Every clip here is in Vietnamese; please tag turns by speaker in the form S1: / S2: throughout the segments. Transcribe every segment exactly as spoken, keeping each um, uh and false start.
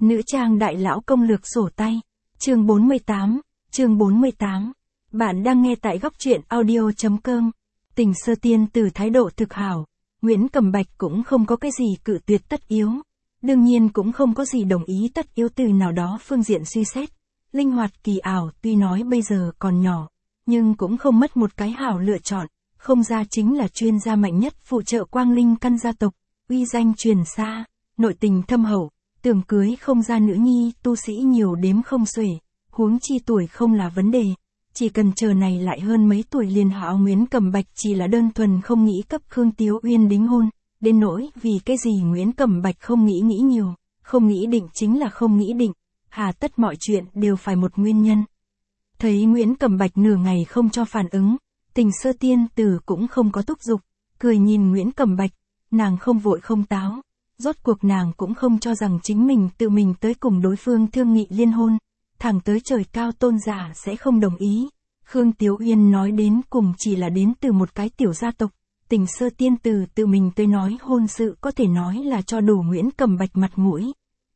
S1: Nữ trang đại lão công lược sổ tay. Chương bốn mươi tám, chương bốn mươi tám. Bạn đang nghe tại góc truyện audio.com. Tình sơ tiên từ thái độ thực hảo, Nguyễn Cẩm Bạch cũng không có cái gì cự tuyệt tất yếu. Đương nhiên cũng không có gì đồng ý tất yếu từ nào đó phương diện suy xét. Linh hoạt kỳ ảo tuy nói bây giờ còn nhỏ, nhưng cũng không mất một cái hảo lựa chọn. Không gia chính là chuyên gia mạnh nhất phụ trợ Quang Linh căn gia tộc, uy danh truyền xa, nội tình thâm hậu, tưởng cưới không gia nữ nhi, tu sĩ nhiều đếm không xuể, huống chi tuổi không là vấn đề. Chỉ cần chờ này lại hơn mấy tuổi liền hảo. Nguyễn Cẩm Bạch chỉ là đơn thuần không nghĩ cấp Khương Tiếu Uyên đính hôn, đến nỗi vì cái gì Nguyễn Cẩm Bạch không nghĩ nghĩ nhiều, không nghĩ định chính là không nghĩ định, hà tất mọi chuyện đều phải một nguyên nhân. Thấy Nguyễn Cẩm Bạch nửa ngày không cho phản ứng, Tình sơ tiên tử cũng không có thúc giục, cười nhìn Nguyễn Cẩm Bạch, nàng không vội không táo, rốt cuộc nàng cũng không cho rằng chính mình tự mình tới cùng đối phương thương nghị liên hôn, thẳng tới trời cao tôn giả sẽ không đồng ý. Khương Tiếu Uyên nói đến cùng chỉ là đến từ một cái tiểu gia tộc, Tình sơ tiên tử tự mình tới nói hôn sự có thể nói là cho đủ Nguyễn Cẩm Bạch mặt mũi.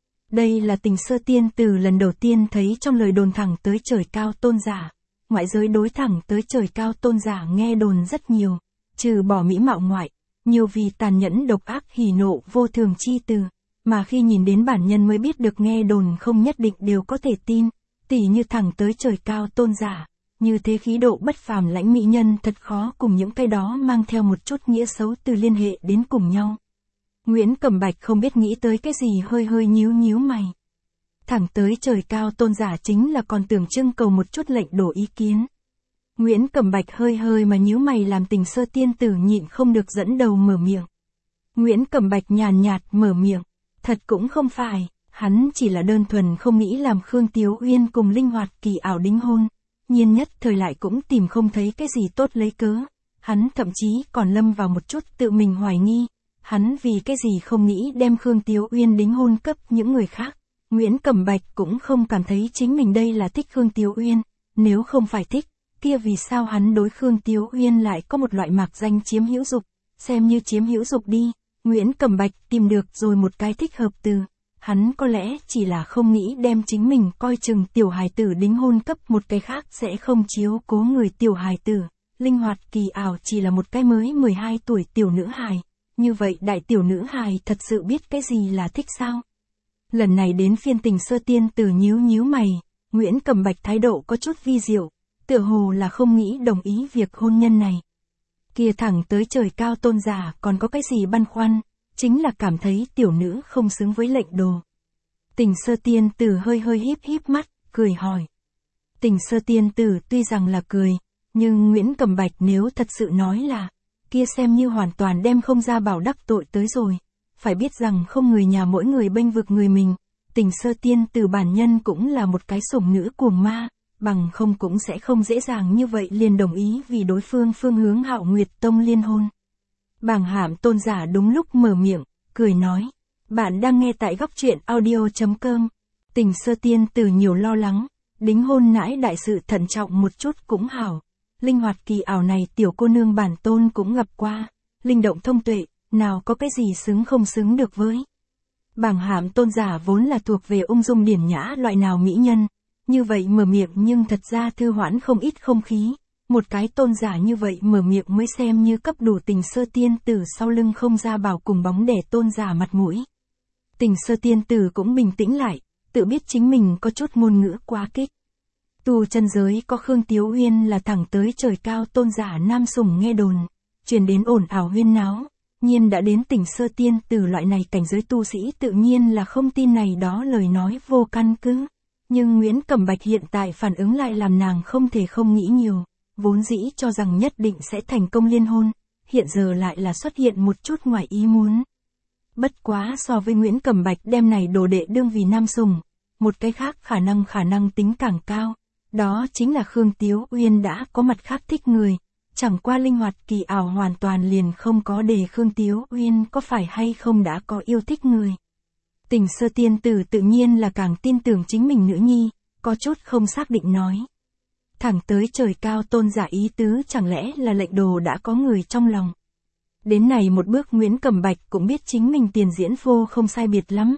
S1: Đây là Tình sơ tiên tử lần đầu tiên thấy trong lời đồn thẳng tới trời cao tôn giả. Ngoại giới đối thẳng tới trời cao tôn giả nghe đồn rất nhiều, trừ bỏ mỹ mạo ngoại, nhiều vì tàn nhẫn độc ác hỉ nộ vô thường chi từ, mà khi nhìn đến bản nhân mới biết được nghe đồn không nhất định đều có thể tin, tỉ như thẳng tới trời cao tôn giả, như thế khí độ bất phàm lãnh mỹ nhân thật khó cùng những cái đó mang theo một chút nghĩa xấu từ liên hệ đến cùng nhau. Nguyễn Cẩm Bạch không biết nghĩ tới cái gì hơi hơi nhíu nhíu mày. Thẳng tới trời cao tôn giả chính là còn tưởng trưng cầu một chút lệnh đổ ý kiến. Nguyễn Cẩm Bạch hơi hơi mà nhíu mày làm Tình sơ tiên tử nhịn không được dẫn đầu mở miệng. Nguyễn Cẩm Bạch nhàn nhạt mở miệng, thật cũng không phải, hắn chỉ là đơn thuần không nghĩ làm Khương Tiếu Uyên cùng linh hoạt kỳ ảo đính hôn, nhiên nhất thời lại cũng tìm không thấy cái gì tốt lấy cớ, hắn thậm chí còn lâm vào một chút tự mình hoài nghi, hắn vì cái gì không nghĩ đem Khương Tiếu Uyên đính hôn cấp những người khác. Nguyễn Cẩm Bạch cũng không cảm thấy chính mình đây là thích Khương Tiếu Uyên, nếu không phải thích, kia vì sao hắn đối Khương Tiếu Uyên lại có một loại mạc danh chiếm hữu dục, xem như chiếm hữu dục đi. Nguyễn Cẩm Bạch tìm được rồi một cái thích hợp từ, hắn có lẽ chỉ là không nghĩ đem chính mình coi chừng tiểu hài tử đính hôn cấp một cái khác sẽ không chiếu cố người tiểu hài tử. Linh hoạt kỳ ảo chỉ là một cái mới mười hai tuổi tiểu nữ hài, như vậy đại tiểu nữ hài thật sự biết cái gì là thích sao? Lần này đến phiên Tình sơ tiên tử nhíu nhíu mày, Nguyễn Cẩm Bạch thái độ có chút vi diệu, tựa hồ là không nghĩ đồng ý việc hôn nhân này. Kia thẳng tới trời cao tôn giả còn có cái gì băn khoăn, chính là cảm thấy tiểu nữ không xứng với lệnh đồ. Tình sơ tiên tử hơi hơi híp híp mắt, cười hỏi. Tình sơ tiên tử tuy rằng là cười, nhưng Nguyễn Cẩm Bạch nếu thật sự nói là, kia xem như hoàn toàn đem không ra bảo đắc tội tới rồi. Phải biết rằng không người nhà mỗi người bênh vực người mình, Tình sơ tiên tử bản nhân cũng là một cái sủng nữ cuồng ma, bằng không cũng sẽ không dễ dàng như vậy liền đồng ý vì đối phương phương hướng Hạo Nguyệt Tông liên hôn. Bàng Hạm tôn giả đúng lúc mở miệng, cười nói, bạn đang nghe tại góc truyện audio.com. Tình sơ tiên tử nhiều lo lắng, đính hôn nãi đại sự thận trọng một chút cũng hảo. Linh hoạt kỳ ảo này tiểu cô nương bản tôn cũng gặp qua, linh động thông tuệ, nào có cái gì xứng không xứng được với. Bàng Hạm tôn giả vốn là thuộc về ung dung điển nhã loại nào mỹ nhân, như vậy mở miệng nhưng thật ra thư hoãn không ít không khí, một cái tôn giả như vậy mở miệng mới xem như cấp đủ Tình sơ tiên tử sau lưng không ra bảo cùng bóng để tôn giả mặt mũi. Tình sơ tiên tử cũng bình tĩnh lại, tự biết chính mình có chút ngôn ngữ quá kích. Tu chân giới có Khương Tiếu Uyên là thẳng tới trời cao tôn giả nam sủng nghe đồn, truyền đến ồn ào huyên náo. Nhiên đã đến Tình sơ tiên tử loại này cảnh giới tu sĩ tự nhiên là không tin này đó lời nói vô căn cứ. Nhưng Nguyễn Cẩm Bạch hiện tại phản ứng lại làm nàng không thể không nghĩ nhiều, vốn dĩ cho rằng nhất định sẽ thành công liên hôn, hiện giờ lại là xuất hiện một chút ngoài ý muốn. Bất quá so với Nguyễn Cẩm Bạch đem này đồ đệ đương vì nam sủng, một cái khác khả năng khả năng tính càng cao, đó chính là Khương Tiếu Uyên đã có mặt khác thích người. Chẳng qua linh hoạt kỳ ảo hoàn toàn liền không có để Khương Tiếu Uyên có phải hay không đã có yêu thích người. Tình sơ tiên tử tự nhiên là càng tin tưởng chính mình nữ nhi, có chút không xác định nói. Thẳng tới trời cao tôn giả ý tứ chẳng lẽ là lệnh đồ đã có người trong lòng. Đến này một bước Nguyễn Cẩm Bạch cũng biết chính mình tiền diễn vô không sai biệt lắm,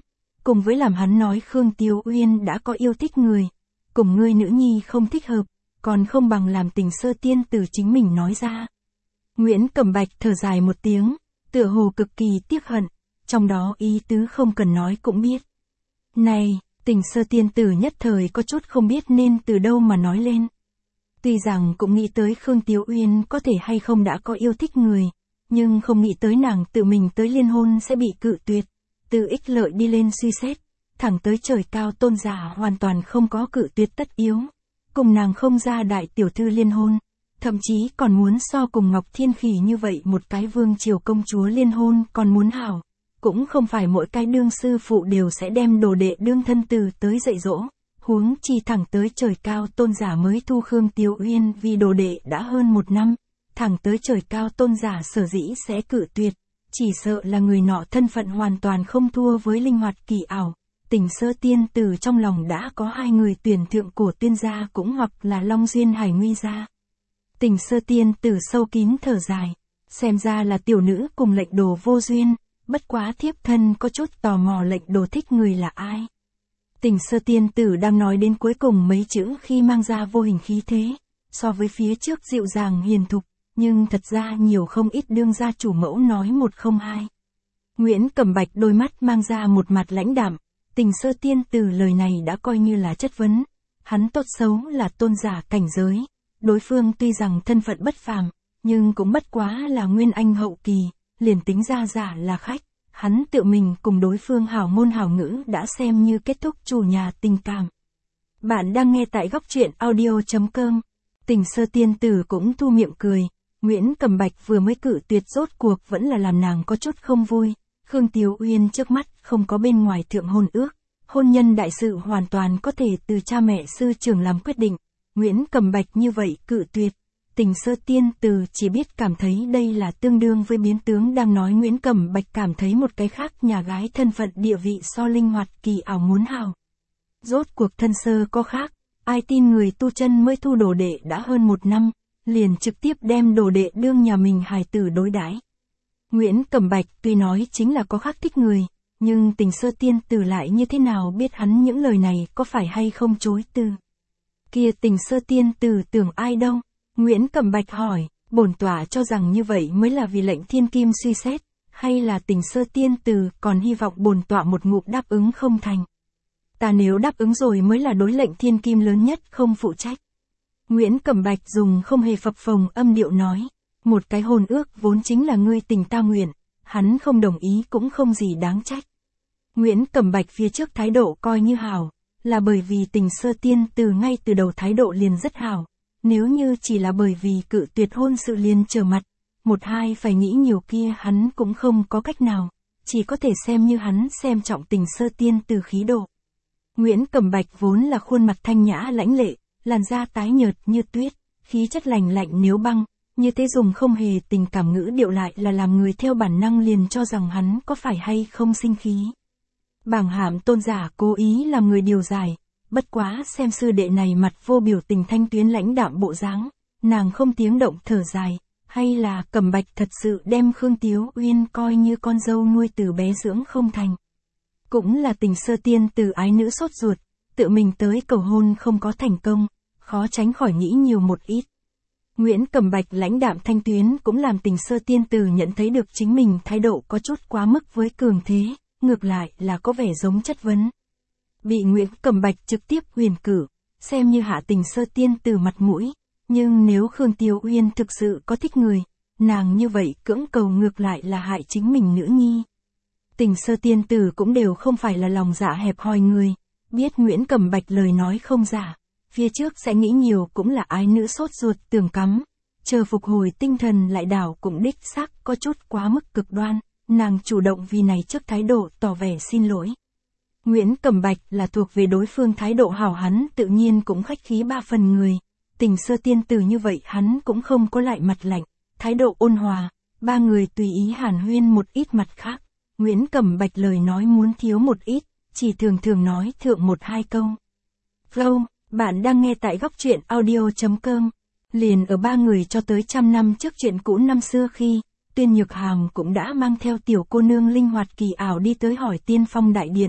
S1: cùng với làm hắn nói Khương Tiếu Uyên đã có yêu thích người, cùng ngươi nữ nhi không thích hợp, còn không bằng làm Tình Sơ Tiên Tử chính mình nói ra. Nguyễn Cẩm Bạch thở dài một tiếng, tựa hồ cực kỳ tiếc hận, trong đó ý tứ không cần nói cũng biết. Này, Tình Sơ Tiên Tử nhất thời có chút không biết nên từ đâu mà nói lên. Tuy rằng cũng nghĩ tới Khương Tiếu Uyên có thể hay không đã có yêu thích người, nhưng không nghĩ tới nàng tự mình tới liên hôn sẽ bị cự tuyệt, từ ích lợi đi lên suy xét, thẳng tới trời cao tôn giả hoàn toàn không có cự tuyệt tất yếu, cùng nàng không ra đại tiểu thư liên hôn, thậm chí còn muốn so cùng Ngọc Thiên Khỉ như vậy một cái vương triều công chúa liên hôn còn muốn hảo, cũng không phải mỗi cái đương sư phụ đều sẽ đem đồ đệ đương thân từ tới dạy dỗ, huống chi thẳng tới trời cao tôn giả mới thu Khương Tiếu Uyên vì đồ đệ đã hơn một năm, thẳng tới trời cao tôn giả sở dĩ sẽ cự tuyệt, chỉ sợ là người nọ thân phận hoàn toàn không thua với linh hoạt kỳ ảo. Tình Sơ Tiên Tử trong lòng đã có hai người tuyển thượng cổ tiên gia cũng hoặc là Long Duyên Hải Nguy gia. Tình Sơ Tiên Tử sâu kín thở dài, xem ra là tiểu nữ cùng lệnh đồ vô duyên, bất quá thiếp thân có chút tò mò lệnh đồ thích người là ai. Tình Sơ Tiên Tử đang nói đến cuối cùng mấy chữ khi mang ra vô hình khí thế, so với phía trước dịu dàng hiền thục, nhưng thật ra nhiều không ít đương gia chủ mẫu nói một không hai. Nguyễn Cẩm Bạch đôi mắt mang ra một mặt lãnh đạm, Tình Sơ Tiên Tử lời này đã coi như là chất vấn, hắn tốt xấu là tôn giả cảnh giới, đối phương tuy rằng thân phận bất phàm, nhưng cũng bất quá là nguyên anh hậu kỳ, liền tính ra giả là khách, hắn tự mình cùng đối phương hảo ngôn hảo ngữ đã xem như kết thúc chủ nhà tình cảm. Bạn đang nghe tại góc truyện audio chấm com. Tình Sơ Tiên Tử cũng thu miệng cười, Nguyễn Cẩm Bạch vừa mới cự tuyệt rốt cuộc vẫn là làm nàng có chút không vui. Khương Tiếu Uyên trước mắt không có bên ngoài thượng hôn ước, hôn nhân đại sự hoàn toàn có thể từ cha mẹ sư trưởng làm quyết định. Nguyễn Cẩm Bạch như vậy cự tuyệt, Tình Sơ Tiên Tử chỉ biết cảm thấy đây là tương đương với biến tướng đang nói Nguyễn Cẩm Bạch cảm thấy một cái khác nhà gái thân phận địa vị so linh hoạt kỳ ảo muốn hào. Rốt cuộc thân sơ có khác, ai tin người tu chân mới thu đồ đệ đã hơn một năm, liền trực tiếp đem đồ đệ đương nhà mình hài tử đối đãi. Nguyễn Cẩm Bạch tuy nói chính là có khác thích người, nhưng Tình Sơ Tiên Tử lại như thế nào biết hắn những lời này có phải hay không chối từ. Kia Tình Sơ Tiên Tử tưởng ai đâu? Nguyễn Cẩm Bạch hỏi, bổn tọa cho rằng như vậy mới là vì lệnh thiên kim suy xét, hay là Tình Sơ Tiên Tử còn hy vọng bổn tọa một ngụm đáp ứng không thành. Ta nếu đáp ứng rồi mới là đối lệnh thiên kim lớn nhất không phụ trách. Nguyễn Cẩm Bạch dùng không hề phập phồng âm điệu nói, một cái hôn ước vốn chính là ngươi tình ta nguyện, hắn không đồng ý cũng không gì đáng trách. Nguyễn Cẩm Bạch phía trước thái độ coi như hảo, là bởi vì Tình Sơ Tiên Tử ngay từ đầu thái độ liền rất hảo, nếu như chỉ là bởi vì cự tuyệt hôn sự liền trở mặt, một hai phải nghĩ nhiều kia hắn cũng không có cách nào, chỉ có thể xem như hắn xem trọng Tình Sơ Tiên Tử khí độ. Nguyễn Cẩm Bạch vốn là khuôn mặt thanh nhã lãnh lệ, làn da tái nhợt như tuyết, khí chất lành lạnh nếu băng, như thế dùng không hề tình cảm ngữ điệu lại là làm người theo bản năng liền cho rằng hắn có phải hay không sinh khí. Bảng Hạm tôn giả cố ý làm người điều giải, bất quá xem sư đệ này mặt vô biểu tình thanh tuyến lãnh đạm bộ dáng, nàng không tiếng động thở dài, hay là Cẩm Bạch thật sự đem Khương Tiếu Uyên coi như con dâu nuôi từ bé dưỡng không thành. Cũng là Tình Sơ Tiên Tử ái nữ sốt ruột, tự mình tới cầu hôn không có thành công, khó tránh khỏi nghĩ nhiều một ít. Nguyễn Cẩm Bạch lãnh đạm thanh tuyến cũng làm Tình Sơ Tiên Tử nhận thấy được chính mình thái độ có chút quá mức với cường thế, ngược lại là có vẻ giống chất vấn. Bị Nguyễn Cẩm Bạch trực tiếp huyền cử, xem như hạ Tình Sơ Tiên Tử mặt mũi, nhưng nếu Khương Tiếu Uyên thực sự có thích người, nàng như vậy cưỡng cầu ngược lại là hại chính mình nữ nhi. Tình Sơ Tiên Tử cũng đều không phải là lòng dạ hẹp hòi người, biết Nguyễn Cẩm Bạch lời nói không giả, phía trước sẽ nghĩ nhiều cũng là ái nữ sốt ruột tường cắm, chờ phục hồi tinh thần lại đảo cũng đích xác có chút quá mức cực đoan, nàng chủ động vì này trước thái độ tỏ vẻ xin lỗi. Nguyễn Cẩm Bạch là thuộc về đối phương thái độ hảo hắn tự nhiên cũng khách khí ba phần người, Tình Sơ Tiên Tử như vậy hắn cũng không có lại mặt lạnh, thái độ ôn hòa, ba người tùy ý hàn huyên một ít mặt khác. Nguyễn Cẩm Bạch lời nói muốn thiếu một ít, chỉ thường thường nói thượng một hai câu. Flow, bạn đang nghe tại góc truyện audio chấm com. Liền ở ba người cho tới trăm năm trước chuyện cũ năm xưa khi, Tuyên Nhược Hàm cũng đã mang theo tiểu cô nương linh hoạt kỳ ảo đi tới hỏi Tiên Phong đại điện,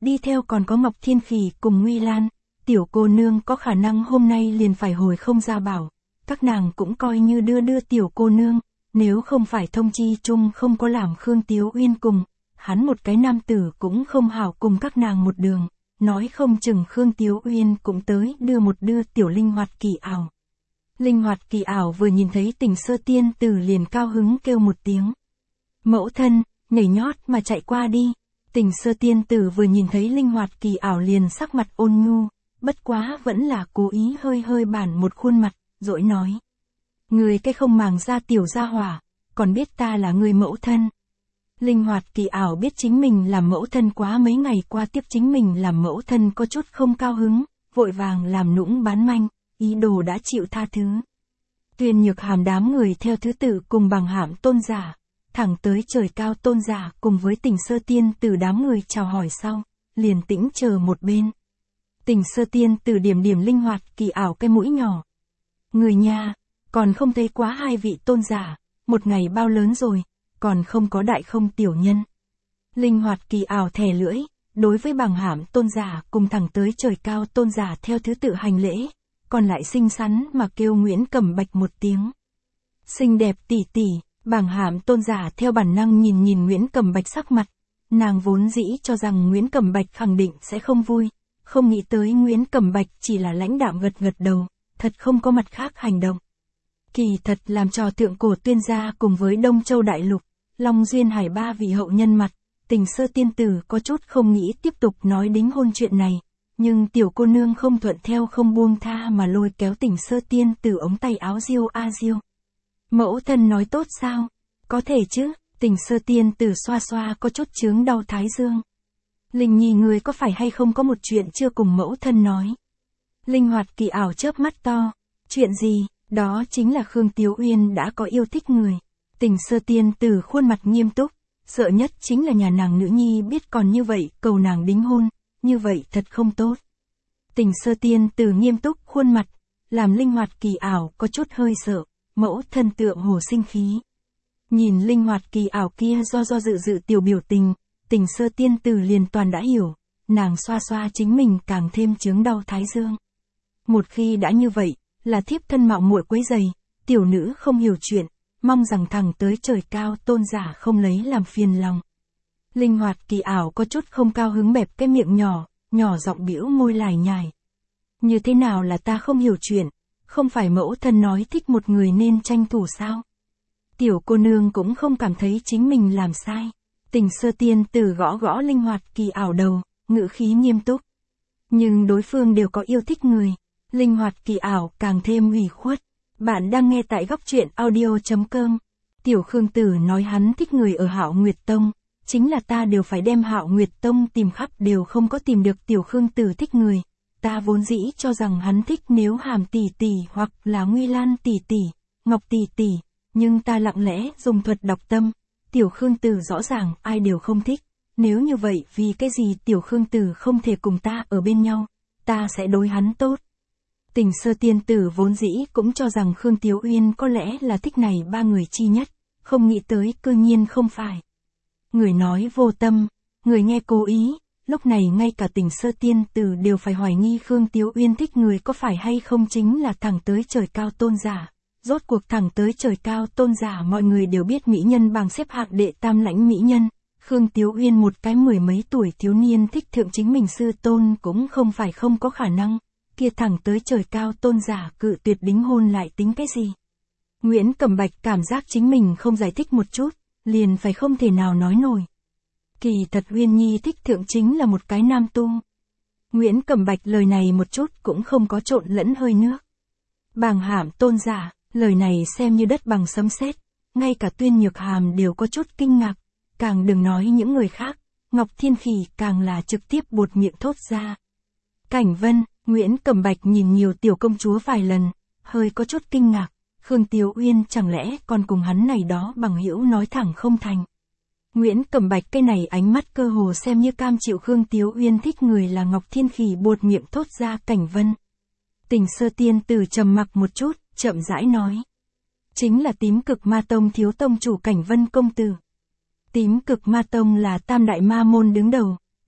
S1: đi theo còn có Ngọc Thiên Phỉ cùng Nguy Lan, tiểu cô nương có khả năng hôm nay liền phải hồi không ra bảo, các nàng cũng coi như đưa đưa tiểu cô nương, nếu không phải thông chi chung không có làm Khương Tiếu Uyên cùng, hắn một cái nam tử cũng không hảo cùng các nàng một đường, nói không chừng Khương Tiếu Uyên cũng tới đưa một đưa tiểu linh hoạt kỳ ảo. Linh hoạt kỳ ảo vừa nhìn thấy Tình Sơ tiên tử liền cao hứng kêu một tiếng. Mẫu thân, nhảy nhót mà chạy qua đi. Tình Sơ tiên tử vừa nhìn thấy linh hoạt kỳ ảo liền sắc mặt ôn nhu, bất quá vẫn là cố ý hơi hơi bản một khuôn mặt, dỗi nói. Người cái không màng ra tiểu gia hỏa, còn biết ta là người mẫu thân. Linh hoạt kỳ ảo biết chính mình làm mẫu thân quá mấy ngày qua tiếp chính mình làm mẫu thân có chút không cao hứng, vội vàng làm nũng bán manh, ý đồ đã chịu tha thứ. Tuyên Nhược Hàm đám người theo thứ tự cùng Bằng Hạm tôn giả, thẳng tới trời cao tôn giả cùng với Tình Sơ tiên từ đám người chào hỏi sau, liền tĩnh chờ một bên. Tình Sơ tiên từ điểm điểm linh hoạt kỳ ảo cái mũi nhỏ. Người nhà, còn không thấy quá hai vị tôn giả, một ngày bao lớn rồi, còn không có đại không tiểu nhân. Linh hoạt kỳ ảo thè lưỡi, đối với Bằng Hạm tôn giả cùng thẳng tới trời cao tôn giả theo thứ tự hành lễ, còn lại xinh xắn mà kêu Nguyễn Cẩm Bạch một tiếng. Xinh đẹp tỷ tỷ, Bằng Hạm tôn giả theo bản năng nhìn nhìn Nguyễn Cẩm Bạch sắc mặt, nàng vốn dĩ cho rằng Nguyễn Cẩm Bạch khẳng định sẽ không vui, không nghĩ tới Nguyễn Cẩm Bạch chỉ là lãnh đạm gật gật đầu, thật không có mặt khác hành động. Kỳ thật làm cho thượng cổ tuyên gia cùng với Đông Châu Đại Lục, Long Duyên Hải ba vị hậu nhân mặt, Tình Sơ tiên tử có chút không nghĩ tiếp tục nói đính hôn chuyện này, nhưng tiểu cô nương không thuận theo không buông tha mà lôi kéo Tình Sơ tiên tử ống tay áo diêu a diêu. Mẫu thân nói tốt sao? Có thể chứ, Tình Sơ tiên tử xoa xoa có chút chướng đau thái dương. Linh Nhi người có phải hay không có một chuyện chưa cùng mẫu thân nói? Linh hoạt kỳ ảo chớp mắt to. Chuyện gì? Đó chính là Khương Tiếu Uyên đã có yêu thích người. Tình Sơ tiên tử khuôn mặt nghiêm túc, sợ nhất chính là nhà nàng nữ nhi biết còn như vậy cầu nàng đính hôn, như vậy thật không tốt. Tình Sơ tiên tử nghiêm túc khuôn mặt, làm linh hoạt kỳ ảo có chút hơi sợ, mẫu thân tựa hồ sinh khí. Nhìn linh hoạt kỳ ảo kia do do dự dự tiểu biểu tình, Tình Sơ tiên tử liền toàn đã hiểu, nàng xoa xoa chính mình càng thêm chướng đau thái dương. Một khi đã như vậy, là thiếp thân mạo muội quấy giày, tiểu nữ không hiểu chuyện, mong rằng thẳng tới trời cao tôn giả không lấy làm phiền lòng. Linh hoạt kỳ ảo có chút không cao hứng bẹp cái miệng nhỏ, nhỏ giọng bĩu môi lải nhải. Như thế nào là ta không hiểu chuyện, không phải mẫu thân nói thích một người nên tranh thủ sao? Tiểu cô nương cũng không cảm thấy chính mình làm sai. Tình Sơ tiên tử gõ gõ linh hoạt kỳ ảo đầu, ngữ khí nghiêm túc. Nhưng đối phương đều có yêu thích người. Linh hoạt kỳ ảo càng thêm ủy khuất. Bạn đang nghe tại góc truyện audio chấm com. Tiểu Khương Tử nói hắn thích người ở Hạo Nguyệt Tông, chính là ta đều phải đem Hạo Nguyệt Tông tìm khắp đều không có tìm được Tiểu Khương Tử thích người. Ta vốn dĩ cho rằng hắn thích Nếu Hàm tỷ tỷ hoặc là Nguy Lan tỷ tỷ, Ngọc tỷ tỷ, nhưng ta lặng lẽ dùng thuật đọc tâm, Tiểu Khương Tử rõ ràng ai đều không thích. Nếu như vậy vì cái gì Tiểu Khương Tử không thể cùng ta ở bên nhau, ta sẽ đối hắn tốt. Tình Sơ tiên tử vốn dĩ cũng cho rằng Khương Tiếu Uyên có lẽ là thích này ba người chi nhất, không nghĩ tới cư nhiên không phải. Người nói vô tâm, người nghe cố ý, lúc này ngay cả Tình Sơ tiên tử đều phải hoài nghi Khương Tiếu Uyên thích người có phải hay không chính là thẳng tới trời cao tôn giả. Rốt cuộc thẳng tới trời cao tôn giả mọi người đều biết mỹ nhân bảng xếp hạng đệ tam lãnh mỹ nhân. Khương Tiếu Uyên một cái mười mấy tuổi thiếu niên thích thượng chính mình sư tôn cũng không phải không có khả năng. Kia thẳng tới trời cao tôn giả cự tuyệt đính hôn lại tính cái gì? Nguyễn Cẩm Bạch cảm giác chính mình không giải thích một chút, liền phải không thể nào nói nổi. Kỳ thật Uyên Nhi thích thượng chính là một cái nam tu. Nguyễn Cẩm Bạch lời này một chút cũng không có trộn lẫn hơi nước. Bằng Hạm tôn giả, lời này xem như đất bằng sấm sét, ngay cả Tuyên Nhược Hàm đều có chút kinh ngạc, càng đừng nói những người khác, Ngọc Thiên Phỉ càng là trực tiếp buột miệng thốt ra. Cảnh Vân, Nguyễn Cẩm Bạch nhìn nhiều tiểu công chúa vài lần, hơi có chút kinh ngạc, Khương Tiếu Uyên chẳng lẽ còn cùng hắn này đó bằng hữu nói thẳng không thành. Nguyễn Cẩm Bạch cái này ánh mắt cơ hồ xem như cam chịu Khương Tiếu Uyên thích người là Ngọc Thiên Phỉ buột miệng thốt ra Cảnh Vân. Tình Sơ tiên tử trầm mặc một chút, chậm rãi nói. Chính là Tím Cực Ma Tông thiếu tông chủ Cảnh Vân công tử. Tím Cực Ma Tông là tam đại ma môn đứng đầu,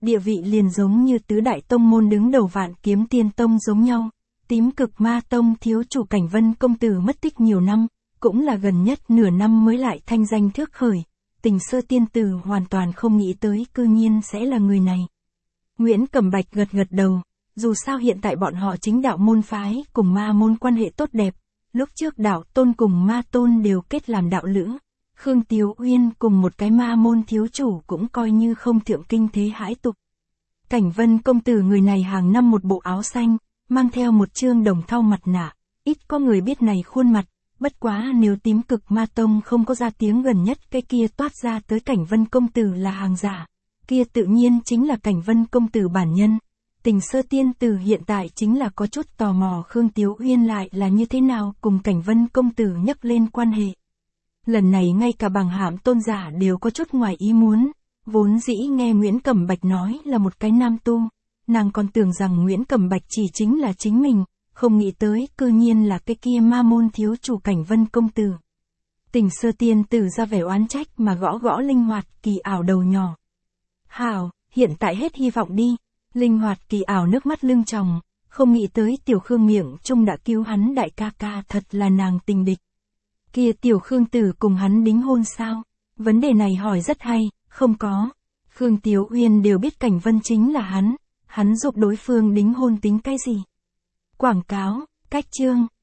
S1: địa vị liền giống như tứ đại tông môn đứng đầu Vạn Kiếm Tiên Tông giống nhau. Tím Cực Ma Tông thiếu chủ Cảnh Vân công tử mất tích nhiều năm, cũng là gần nhất nửa năm mới lại thanh danh thước khởi. Tình Sơ tiên tử hoàn toàn không nghĩ tới cư nhiên sẽ là người này. Nguyễn Cẩm Bạch gật gật đầu, dù sao hiện tại bọn họ chính đạo môn phái cùng ma môn quan hệ tốt đẹp, lúc trước đạo tôn cùng ma tôn đều kết làm đạo lữ. Khương Tiếu Uyên cùng một cái ma môn thiếu chủ cũng coi như không thượng kinh thế hãi tục. Cảnh Vân công tử người này hàng năm một bộ áo xanh, mang theo một trương đồng thau mặt nạ, ít có người biết này khuôn mặt, bất quá nếu Tím Cực Ma Tông không có ra tiếng gần nhất cái kia toát ra tới Cảnh Vân công tử là hàng giả, kia tự nhiên chính là Cảnh Vân công tử bản nhân. Tình Sơ tiên tử hiện tại chính là có chút tò mò Khương Tiếu Uyên lại là như thế nào cùng Cảnh Vân công tử nhắc lên quan hệ. Lần này ngay cả Bàng Hạm tôn giả đều có chút ngoài ý muốn, vốn dĩ nghe Nguyễn Cẩm Bạch nói là một cái nam tu, nàng còn tưởng rằng Nguyễn Cẩm Bạch chỉ chính là chính mình, không nghĩ tới cư nhiên là cái kia ma môn thiếu chủ Cảnh Vân công tử. Tình Sơ tiên tử ra vẻ oán trách mà gõ gõ linh hoạt kỳ ảo đầu nhỏ. Hảo, hiện tại hết hy vọng đi. Linh hoạt kỳ ảo nước mắt lưng tròng, không nghĩ tới Tiểu Khương miệng trung đã cứu hắn đại ca ca, thật là nàng tình địch. Kia Tiểu Khương tử cùng hắn đính hôn sao? Vấn đề này hỏi rất hay, không có. Khương Tiếu Uyên đều biết Cảnh Vân chính là hắn, hắn giúp đối phương đính hôn tính cái gì? Quảng cáo, cách chương.